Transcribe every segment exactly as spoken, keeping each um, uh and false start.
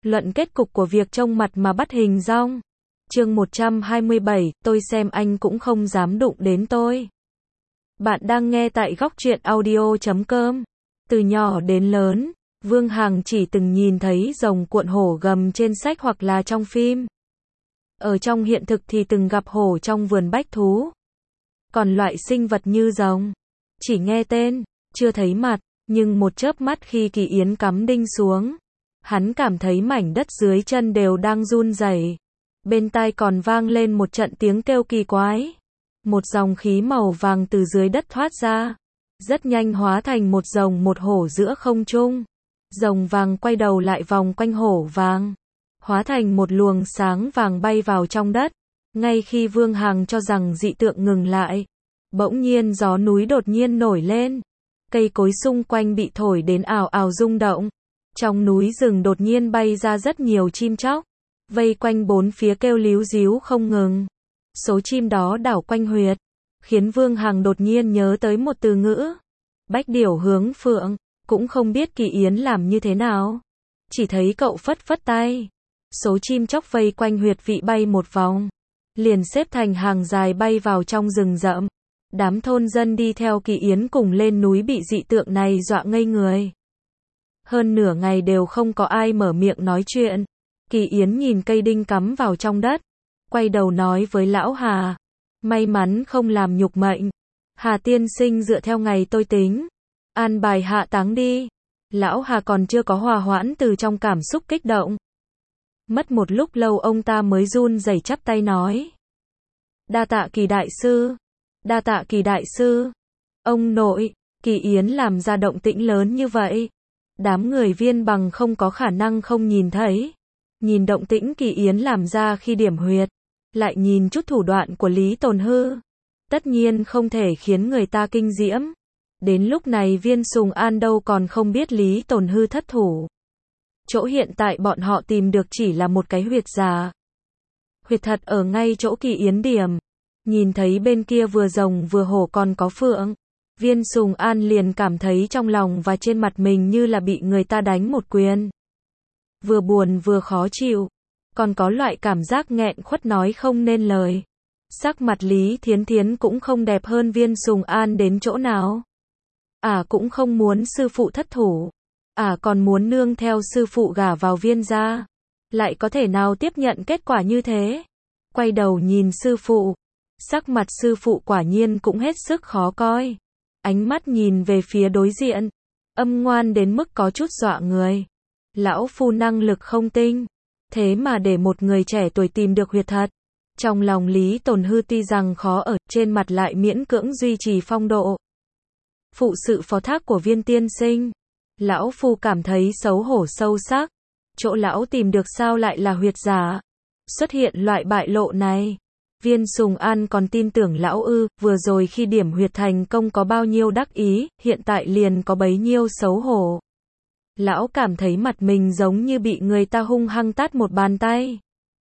Luận kết cục của việc trông mặt mà bắt hình dong. Chương một trăm hai mươi bảy, tôi xem anh cũng không dám đụng đến tôi. Bạn đang nghe tại góc truyện audio chấm com. Từ nhỏ đến lớn, Vương Hằng chỉ từng nhìn thấy rồng cuộn hổ gầm trên sách hoặc là trong phim. Ở trong hiện thực thì từng gặp hổ trong vườn bách thú. Còn loại sinh vật như rồng, chỉ nghe tên, chưa thấy mặt, nhưng một chớp mắt khi Kỳ Yến cắm đinh xuống, hắn cảm thấy mảnh đất dưới chân đều đang run rẩy. Bên tai còn vang lên một trận tiếng kêu kỳ quái. Một dòng khí màu vàng từ dưới đất thoát ra, rất nhanh hóa thành một rồng một hổ giữa không trung. Rồng vàng quay đầu lại vòng quanh hổ vàng, hóa thành một luồng sáng vàng bay vào trong đất. Ngay khi Vương Hằng cho rằng dị tượng ngừng lại, bỗng nhiên gió núi đột nhiên nổi lên. Cây cối xung quanh bị thổi đến ào ào rung động. Trong núi rừng đột nhiên bay ra rất nhiều chim chóc, vây quanh bốn phía kêu líu ríu không ngừng. Số chim đó đảo quanh huyệt, khiến Vương Hằng đột nhiên nhớ tới một từ ngữ. Bách điểu hướng phượng, cũng không biết Kỳ Yến làm như thế nào. Chỉ thấy cậu phất phất tay. Số chim chóc vây quanh huyệt vị bay một vòng, liền xếp thành hàng dài bay vào trong rừng rậm. Đám thôn dân đi theo Kỳ Yến cùng lên núi bị dị tượng này dọa ngây người. Hơn nửa ngày đều không có ai mở miệng nói chuyện. Kỳ Yến nhìn cây đinh cắm vào trong đất, quay đầu nói với lão Hà, may mắn không làm nhục mệnh. Hà tiên sinh dựa theo ngày tôi tính, an bài hạ táng đi. Lão Hà còn chưa có hòa hoãn từ trong cảm xúc kích động. Mất một lúc lâu ông ta mới run rẩy chắp tay nói, đa tạ Kỳ đại sư, đa tạ Kỳ đại sư. Ông nội, Kỳ Yến làm ra động tĩnh lớn như vậy, đám người Viên Bằng không có khả năng không nhìn thấy. Nhìn động tĩnh Kỳ Yến làm ra khi điểm huyệt, lại nhìn chút thủ đoạn của Lý Tồn Hư, tất nhiên không thể khiến người ta kinh diễm. Đến lúc này Viên Sùng An đâu còn không biết Lý Tồn Hư thất thủ. Chỗ hiện tại bọn họ tìm được chỉ là một cái huyệt giả. Huyệt thật ở ngay chỗ Kỳ Yến điểm. Nhìn thấy bên kia vừa rồng vừa hổ còn có phượng, Viên Sùng An liền cảm thấy trong lòng và trên mặt mình như là bị người ta đánh một quyền. Vừa buồn vừa khó chịu, còn có loại cảm giác nghẹn khuất nói không nên lời. Sắc mặt Lý Thiến Thiến cũng không đẹp hơn Viên Sùng An đến chỗ nào. Ả à, cũng không muốn sư phụ thất thủ. Ả à, còn muốn nương theo sư phụ gả vào Viên gia. Lại có thể nào tiếp nhận kết quả như thế? Quay đầu nhìn sư phụ. Sắc mặt sư phụ quả nhiên cũng hết sức khó coi. Ánh mắt nhìn về phía đối diện, âm ngoan đến mức có chút dọa người. Lão phu năng lực không tinh, thế mà để một người trẻ tuổi tìm được huyệt thật. Trong lòng Lý Tồn Hư tuy rằng khó ở, trên mặt lại miễn cưỡng duy trì phong độ. Phụ sự phó thác của Viên tiên sinh, lão phu cảm thấy xấu hổ sâu sắc. Chỗ lão tìm được sao lại là huyệt giả? Xuất hiện loại bại lộ này, Viên Sùng An còn tin tưởng lão ư? Vừa rồi khi điểm huyệt thành công có bao nhiêu đắc ý, hiện tại liền có bấy nhiêu xấu hổ. Lão cảm thấy mặt mình giống như bị người ta hung hăng tát một bàn tay.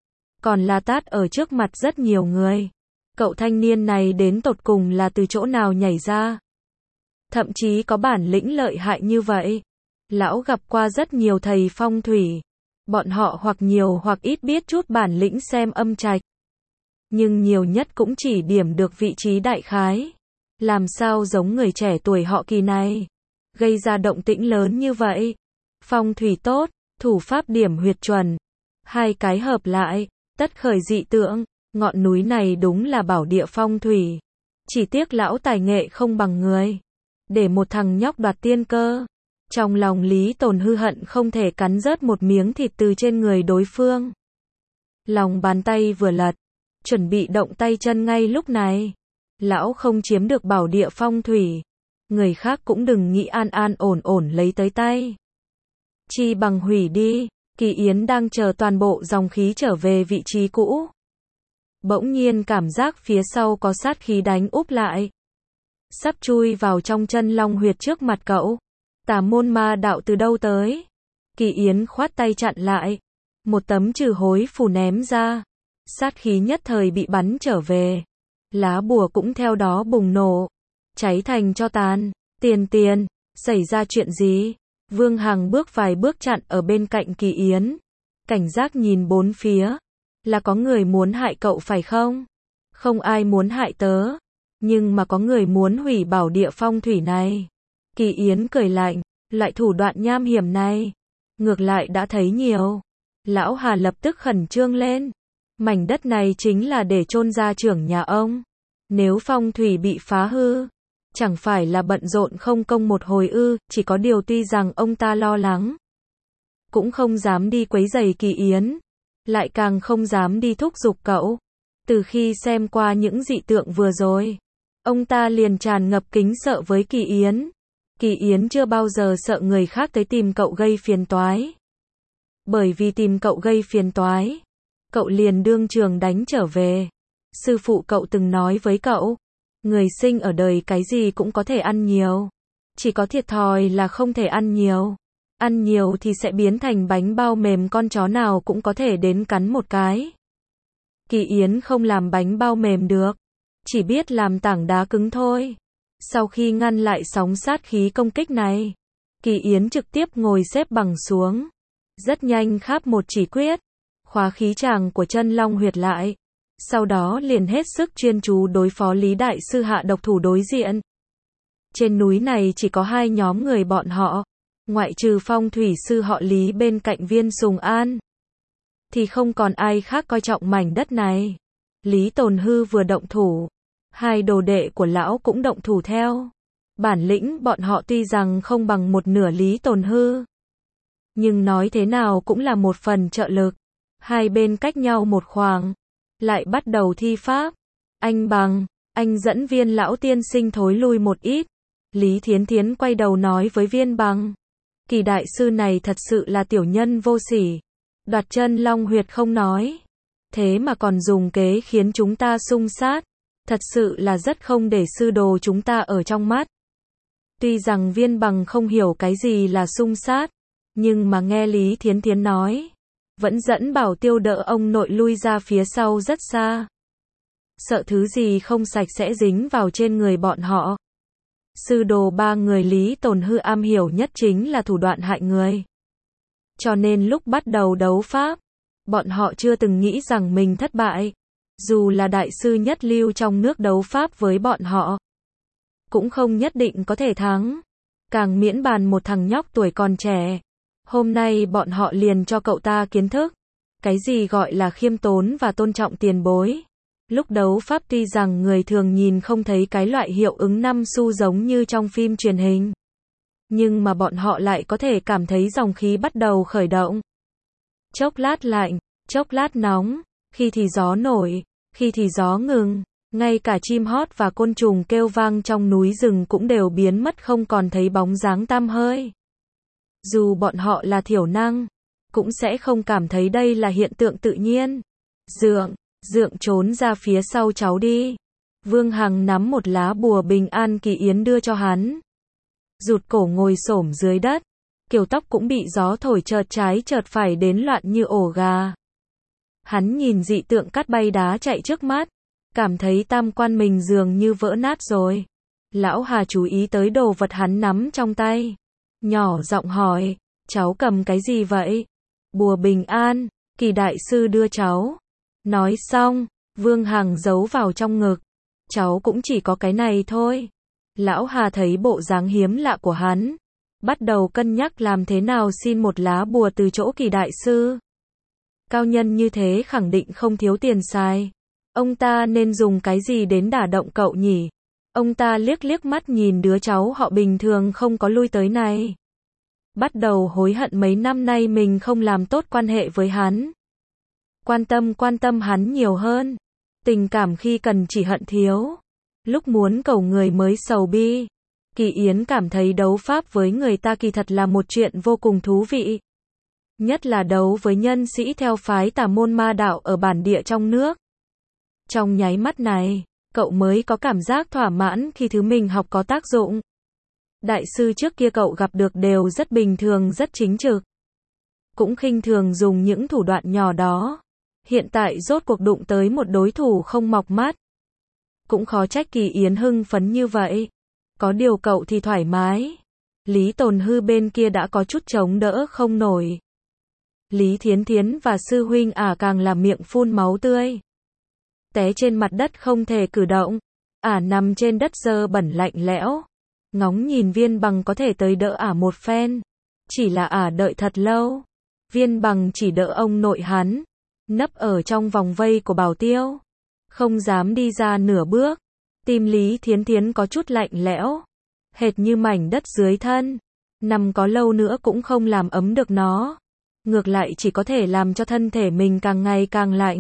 Còn là tát ở trước mặt rất nhiều người. Cậu thanh niên này đến tột cùng là từ chỗ nào nhảy ra? Thậm chí có bản lĩnh lợi hại như vậy. Lão gặp qua rất nhiều thầy phong thủy. Bọn họ hoặc nhiều hoặc ít biết chút bản lĩnh xem âm trạch. Nhưng nhiều nhất cũng chỉ điểm được vị trí đại khái. Làm sao giống người trẻ tuổi họ Kỳ này, gây ra động tĩnh lớn như vậy. Phong thủy tốt, thủ pháp điểm huyệt chuẩn, hai cái hợp lại, tất khởi dị tượng. Ngọn núi này đúng là bảo địa phong thủy. Chỉ tiếc lão tài nghệ không bằng người, để một thằng nhóc đoạt tiên cơ. Trong lòng Lý Tồn Hư hận không thể cắn rớt một miếng thịt từ trên người đối phương. Lòng bàn tay vừa lật, chuẩn bị động tay chân ngay lúc này. Lão không chiếm được bảo địa phong thủy, người khác cũng đừng nghĩ an an ổn ổn lấy tới tay. Chi bằng hủy đi. Kỳ Yến đang chờ toàn bộ dòng khí trở về vị trí cũ. Bỗng nhiên cảm giác phía sau có sát khí đánh úp lại, sắp chui vào trong chân long huyệt trước mặt cậu. Tà môn ma đạo từ đâu tới? Kỳ Yến khoát tay chặn lại, một tấm trừ hối phù ném ra. Sát khí nhất thời bị bắn trở về. Lá bùa cũng theo đó bùng nổ, cháy thành tro tàn. Tiền tiền, xảy ra chuyện gì? Vương Hằng bước vài bước chặn ở bên cạnh Kỳ Yến. cảnh giác nhìn bốn phía. Là có người muốn hại cậu phải không? Không ai muốn hại tớ. Nhưng mà có người muốn hủy bảo địa phong thủy này. Kỳ Yến cười lạnh, loại thủ đoạn nham hiểm này. Ngược lại đã thấy nhiều. Lão Hà lập tức khẩn trương lên. Mảnh đất này chính là để chôn gia trưởng nhà ông. Nếu phong thủy bị phá hư, chẳng phải là bận rộn không công một hồi ư, chỉ có điều tuy rằng ông ta lo lắng. Cũng không dám đi quấy rầy Kỳ Yến. Lại càng không dám đi thúc giục cậu. Từ khi xem qua những dị tượng vừa rồi, ông ta liền tràn ngập kính sợ với Kỳ Yến. Kỳ Yến chưa bao giờ sợ người khác tới tìm cậu gây phiền toái. Bởi vì tìm cậu gây phiền toái, cậu liền đương trường đánh trở về. Sư phụ cậu từng nói với cậu, người sinh ở đời cái gì cũng có thể ăn nhiều. Chỉ có thiệt thòi là không thể ăn nhiều. Ăn nhiều thì sẽ biến thành bánh bao mềm, con chó nào cũng có thể đến cắn một cái. Kỳ Yến không làm bánh bao mềm được, chỉ biết làm tảng đá cứng thôi. Sau khi ngăn lại sóng sát khí công kích này, Kỳ Yến trực tiếp ngồi xếp bằng xuống. Rất nhanh kháp một chỉ quyết, khóa khí tràng của chân long huyệt lại. Sau đó liền hết sức chuyên chú đối phó Lý Đại Sư hạ độc thủ đối diện. Trên núi này chỉ có hai nhóm người bọn họ. Ngoại trừ phong thủy sư họ Lý bên cạnh Viên Sùng An, thì không còn ai khác coi trọng mảnh đất này. Lý Tồn Hư vừa động thủ, hai đồ đệ của lão cũng động thủ theo. Bản lĩnh bọn họ tuy rằng không bằng một nửa Lý Tồn Hư, nhưng nói thế nào cũng là một phần trợ lực. Hai bên cách nhau một khoảng, lại bắt đầu thi pháp. Anh Bằng, anh dẫn Viên lão tiên sinh thối lui một ít. Lý Thiến Thiến quay đầu nói với Viên Bằng, Kỳ đại sư này thật sự là tiểu nhân vô sỉ. Đoạt chân long huyệt không nói, thế mà còn dùng kế khiến chúng ta xung sát. Thật sự là rất không để sư đồ chúng ta ở trong mắt. Tuy rằng Viên Bằng không hiểu cái gì là xung sát, nhưng mà nghe Lý Thiến Thiến nói, vẫn dẫn Bảo Tiêu đỡ ông nội lui ra phía sau rất xa. Sợ thứ gì không sạch sẽ dính vào trên người bọn họ. Sư đồ ba người Lý Tồn Hư am hiểu nhất chính là thủ đoạn hại người. Cho nên lúc bắt đầu đấu pháp, bọn họ chưa từng nghĩ rằng mình thất bại. Dù là đại sư nhất lưu trong nước đấu pháp với bọn họ, cũng không nhất định có thể thắng. Càng miễn bàn một thằng nhóc tuổi còn trẻ. Hôm nay bọn họ liền cho cậu ta kiến thức. Cái gì gọi là khiêm tốn và tôn trọng tiền bối. Lúc đấu pháp tuy rằng người thường nhìn không thấy cái loại hiệu ứng năm xu giống như trong phim truyền hình, nhưng mà bọn họ lại có thể cảm thấy dòng khí bắt đầu khởi động. Chốc lát lạnh, chốc lát nóng, khi thì gió nổi, khi thì gió ngừng, ngay cả chim hót và côn trùng kêu vang trong núi rừng cũng đều biến mất không còn thấy bóng dáng tăm hơi. Dù bọn họ là thiểu năng, cũng sẽ không cảm thấy đây là hiện tượng tự nhiên. Dượng, Dượng trốn ra phía sau cháu đi. Vương Hằng nắm một lá bùa bình an Kỳ Yến đưa cho hắn. Rụt cổ ngồi xổm dưới đất, kiểu tóc cũng bị gió thổi chợt trái chợt phải đến loạn như ổ gà. Hắn nhìn dị tượng cát bay đá chạy trước mắt, cảm thấy tam quan mình dường như vỡ nát rồi. Lão Hà chú ý tới đồ vật hắn nắm trong tay, nhỏ giọng hỏi, cháu cầm cái gì vậy? Bùa bình an, Kỳ đại sư đưa cháu. Nói xong, Vương Hằng giấu vào trong ngực. Cháu cũng chỉ có cái này thôi. Lão Hà thấy bộ dáng hiếm lạ của hắn, bắt đầu cân nhắc làm thế nào xin một lá bùa từ chỗ Kỳ đại sư. Cao nhân như thế khẳng định không thiếu tiền xài. Ông ta nên dùng cái gì đến đả động cậu nhỉ? Ông ta liếc liếc mắt nhìn đứa cháu họ bình thường không có lui tới này. Bắt đầu hối hận mấy năm nay mình không làm tốt quan hệ với hắn. Quan tâm quan tâm hắn nhiều hơn. Tình cảm khi cần chỉ hận thiếu. Lúc muốn cầu người mới sầu bi. Kỳ Yến cảm thấy đấu pháp với người ta kỳ thật là một chuyện vô cùng thú vị. Nhất là đấu với nhân sĩ theo phái tà môn ma đạo ở bản địa trong nước. Trong nháy mắt này, cậu mới có cảm giác thỏa mãn khi thứ mình học có tác dụng. Đại sư trước kia cậu gặp được đều rất bình thường, rất chính trực. Cũng khinh thường dùng những thủ đoạn nhỏ đó. Hiện tại rốt cuộc đụng tới một đối thủ không mọc mắt. Cũng khó trách Kỳ Yến hưng phấn như vậy. Có điều cậu thì thoải mái. Lý Tồn Hư bên kia đã có chút chống đỡ không nổi. Lý Thiến Thiến và sư huynh ả càng là miệng phun máu tươi. Té trên mặt đất không thể cử động. Ả nằm trên đất dơ bẩn lạnh lẽo. Ngóng nhìn Viên Bằng có thể tới đỡ ả một phen. Chỉ là ả đợi thật lâu. Viên Bằng chỉ đỡ ông nội hắn. Nấp ở trong vòng vây của Bảo Tiêu. Không dám đi ra nửa bước. Tim Lý Thiến Thiến có chút lạnh lẽo. Hệt như mảnh đất dưới thân. Nằm có lâu nữa cũng không làm ấm được nó. Ngược lại chỉ có thể làm cho thân thể mình càng ngày càng lạnh.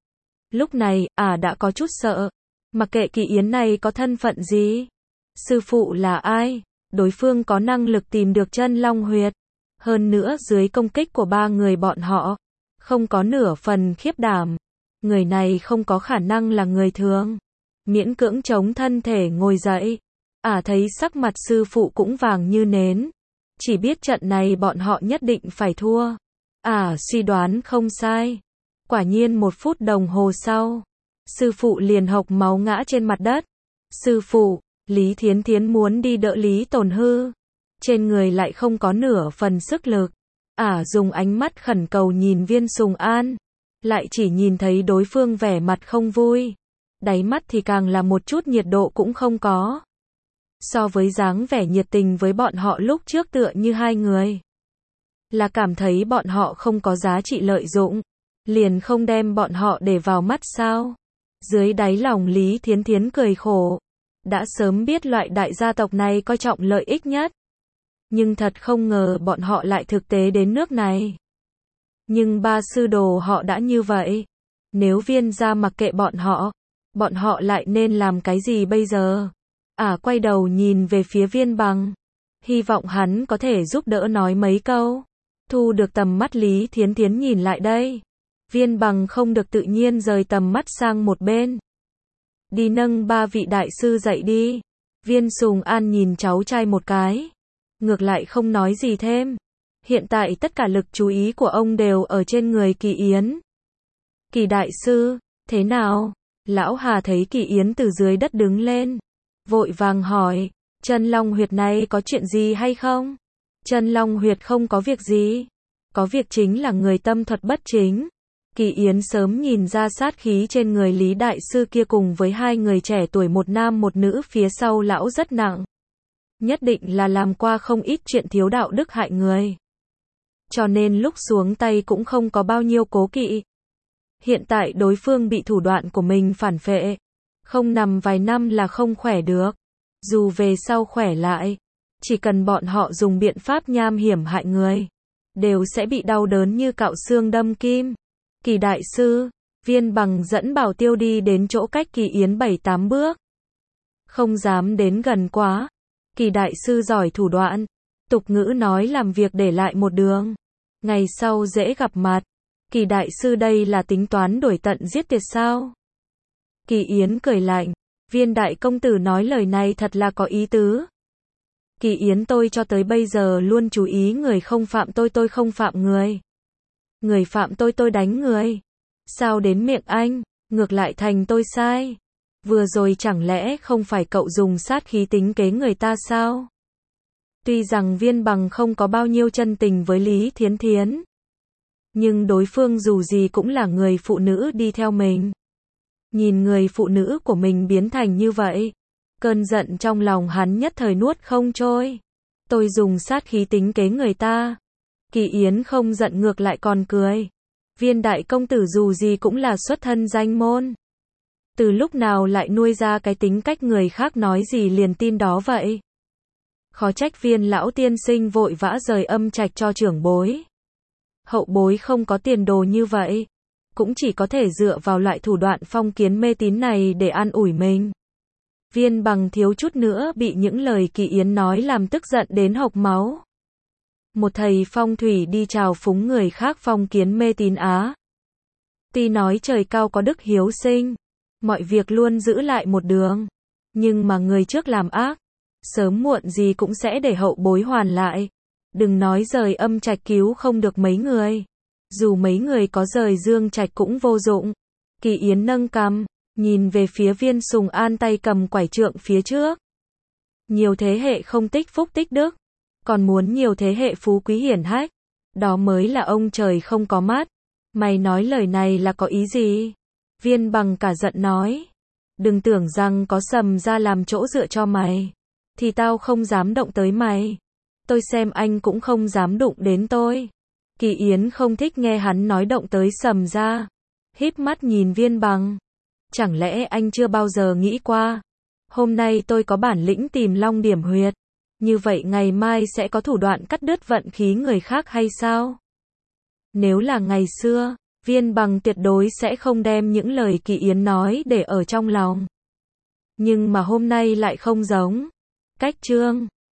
Lúc này, ả đã có chút sợ. Mặc kệ Kỳ Yến này có thân phận gì. Sư phụ là ai? Đối phương có năng lực tìm được chân long huyệt. Hơn nữa dưới công kích của ba người bọn họ. Không có nửa phần khiếp đảm. Người này không có khả năng là người thường. Miễn cưỡng chống thân thể ngồi dậy. Ả thấy sắc mặt sư phụ cũng vàng như nến. Chỉ biết trận này bọn họ nhất định phải thua. Ả suy đoán không sai. Quả nhiên một phút đồng hồ sau. Sư phụ liền hộc máu ngã trên mặt đất. Sư phụ, Lý Thiến Thiến muốn đi đỡ Lý Tồn Hư. Trên người lại không có nửa phần sức lực. Ả dùng ánh mắt khẩn cầu nhìn Viên Sùng An. Lại chỉ nhìn thấy đối phương vẻ mặt không vui. Đáy mắt thì càng là một chút nhiệt độ cũng không có. So với dáng vẻ nhiệt tình với bọn họ lúc trước tựa như hai người. Là cảm thấy bọn họ không có giá trị lợi dụng. Liền không đem bọn họ để vào mắt sao. Dưới đáy lòng Lý Thiến Thiến cười khổ. Đã sớm biết loại đại gia tộc này coi trọng lợi ích nhất. Nhưng thật không ngờ bọn họ lại thực tế đến nước này. Nhưng ba sư đồ họ đã như vậy. Nếu Viên gia mặc kệ bọn họ, bọn họ lại nên làm cái gì bây giờ? Ả à, quay đầu nhìn về phía Viên Bằng. Hy vọng hắn có thể giúp đỡ nói mấy câu. Thu được tầm mắt Lý Thiến Thiến nhìn lại đây. Viên Bằng không được tự nhiên rời tầm mắt sang một bên. Đi nâng ba vị đại sư dậy đi. Viên Sùng An nhìn cháu trai một cái. Ngược lại không nói gì thêm. Hiện tại tất cả lực chú ý của ông đều ở trên người Kỳ Yến. Kỳ đại sư, thế nào? Lão Hà thấy Kỳ Yến từ dưới đất đứng lên. Vội vàng hỏi, chân long huyệt này có chuyện gì hay không? Chân long huyệt không có việc gì. Có việc chính là người tâm thuật bất chính. Kỳ Yến sớm nhìn ra sát khí trên người Lý đại sư kia cùng với hai người trẻ tuổi một nam một nữ phía sau lão rất nặng. Nhất định là làm qua không ít chuyện thiếu đạo đức hại người. Cho nên lúc xuống tay cũng không có bao nhiêu cố kỵ. Hiện tại đối phương bị thủ đoạn của mình phản phệ. Không nằm vài năm là không khỏe được. Dù về sau khỏe lại. Chỉ cần bọn họ dùng biện pháp nham hiểm hại người. Đều sẽ bị đau đớn như cạo xương đâm kim. Kỳ đại sư, Viên Bằng dẫn Bảo Tiêu đi đến chỗ cách Kỳ Yến bảy tám bước. Không dám đến gần quá. Kỳ đại sư giỏi thủ đoạn. Tục ngữ nói làm việc để lại một đường. Ngày sau dễ gặp mặt. Kỳ đại sư đây là tính toán đuổi tận giết tuyệt sao? Kỳ Yến cười lạnh. Viên đại công tử nói lời này thật là có ý tứ. Kỳ Yến tôi cho tới bây giờ luôn chú ý người không phạm tôi tôi không phạm người. Người phạm tôi tôi đánh người. Sao đến miệng anh, ngược lại thành tôi sai? Vừa rồi chẳng lẽ không phải cậu dùng sát khí tính kế người ta sao? Tuy rằng Viên Bằng không có bao nhiêu chân tình với Lý Thiến Thiến. Nhưng đối phương dù gì cũng là người phụ nữ đi theo mình. Nhìn người phụ nữ của mình biến thành như vậy. Cơn giận trong lòng hắn nhất thời nuốt không trôi. Tôi dùng sát khí tính kế người ta. Kỳ Yến không giận ngược lại còn cười. Viên đại công tử dù gì cũng là xuất thân danh môn. Từ lúc nào lại nuôi ra cái tính cách người khác nói gì liền tin đó vậy. Khó trách Viên lão tiên sinh vội vã rời âm trạch cho trưởng bối. Hậu bối không có tiền đồ như vậy. Cũng chỉ có thể dựa vào loại thủ đoạn phong kiến mê tín này để an ủi mình. Viên Bằng thiếu chút nữa bị những lời Kỳ Yến nói làm tức giận đến hộc máu. Một thầy phong thủy đi chào phúng người khác phong kiến mê tín á. Tuy nói trời cao có đức hiếu sinh, mọi việc luôn giữ lại một đường. Nhưng mà người trước làm ác, sớm muộn gì cũng sẽ để hậu bối hoàn lại. Đừng nói rời âm trạch cứu không được mấy người. Dù mấy người có rời dương trạch cũng vô dụng. Kỳ Yến nâng cằm, nhìn về phía Viên Sùng An tay cầm quải trượng phía trước. Nhiều thế hệ không tích phúc tích đức. Còn muốn nhiều thế hệ phú quý hiển hách. Đó mới là ông trời không có mắt. Mày nói lời này là có ý gì? Viên Bằng cả giận nói. Đừng tưởng rằng có Sầm gia làm chỗ dựa cho mày, thì tao không dám động tới mày. Tôi xem anh cũng không dám đụng đến tôi. Kỳ Yến không thích nghe hắn nói động tới Sầm gia. Híp mắt nhìn Viên Bằng. Chẳng lẽ anh chưa bao giờ nghĩ qua, hôm nay tôi có bản lĩnh tìm long điểm huyệt, như vậy ngày mai sẽ có thủ đoạn cắt đứt vận khí người khác hay sao? Nếu là ngày xưa, Viên Bằng tuyệt đối sẽ không đem những lời Kỳ Yến nói để ở trong lòng. Nhưng mà hôm nay lại không giống. Cách chương